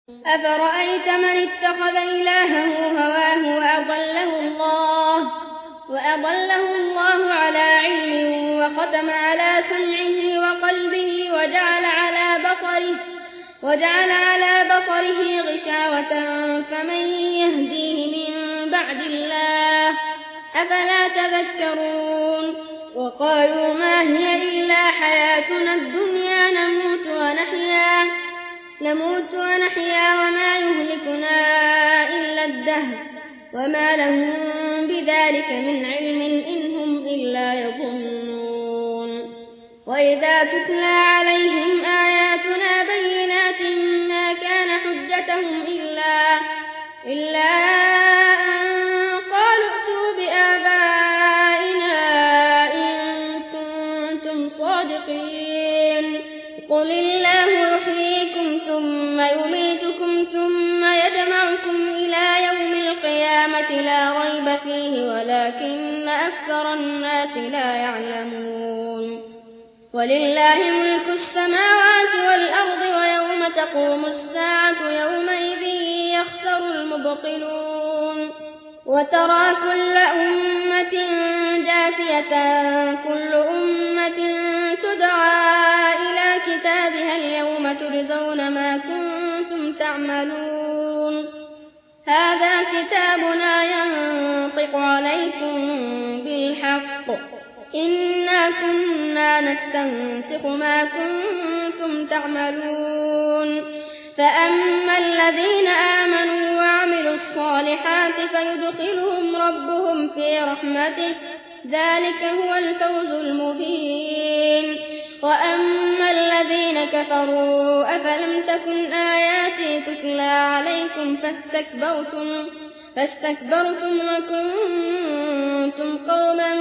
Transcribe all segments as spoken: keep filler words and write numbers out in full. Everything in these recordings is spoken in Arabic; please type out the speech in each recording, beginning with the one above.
أفرأيت من اتخذ إلهه هواه وأضله الله, وأضله الله على علم وختم على سمعه وقلبه وجعل على بصره, وجعل على بصره غشاوة فمن يهديه من بعد الله أفلا تذكرون وقالوا ما هي إلا حياتنا الدنيا نموت ونحيا, نموت ونحيا وما يهلكنا إلا الدهر وما لهم بذلك من علم إن هم إلا يظنون وإذا تتلى عليهم آياتنا بينات ما كان حجتهم إلا, إلا أن قالوا ائتوا بآبائنا إن كنتم صادقين قل الله يحييكم ثم يميتكم ثم يجمعكم إلى يوم القيامة لا ريب فيه ولكن أكثر الناس لا يعلمون ولله ملك السماوات والأرض ويوم تقوم الساعة يومئذ يخسر المبطلون وترى كل أمة جاثية كل أمة تدعى إلى كتابها اليوم تجزون ما كنتم تعملون هذا كتابنا ينطق عليكم بالحق إنا كنا نستنسخ ما كنتم تعملون فأما الذين آمنوا وعملوا الصالحات فيدخلهم ربهم في رحمته ذلك هو الفوز المبين وأما الذين كفروا أفلم تكن آياتي تتلى عليكم فاستكبرتم, فاستكبرتم وكنتم قوما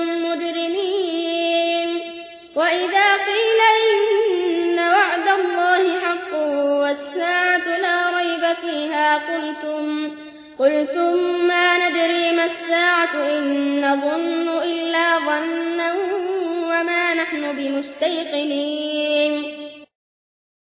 مجرمين وإذا قيل إن وعد الله حق والساعة لا ريب فيها قلتم, قلتم ما ندري ما الساعة إن نظن إلا ظنا وما نحن بمستيقنين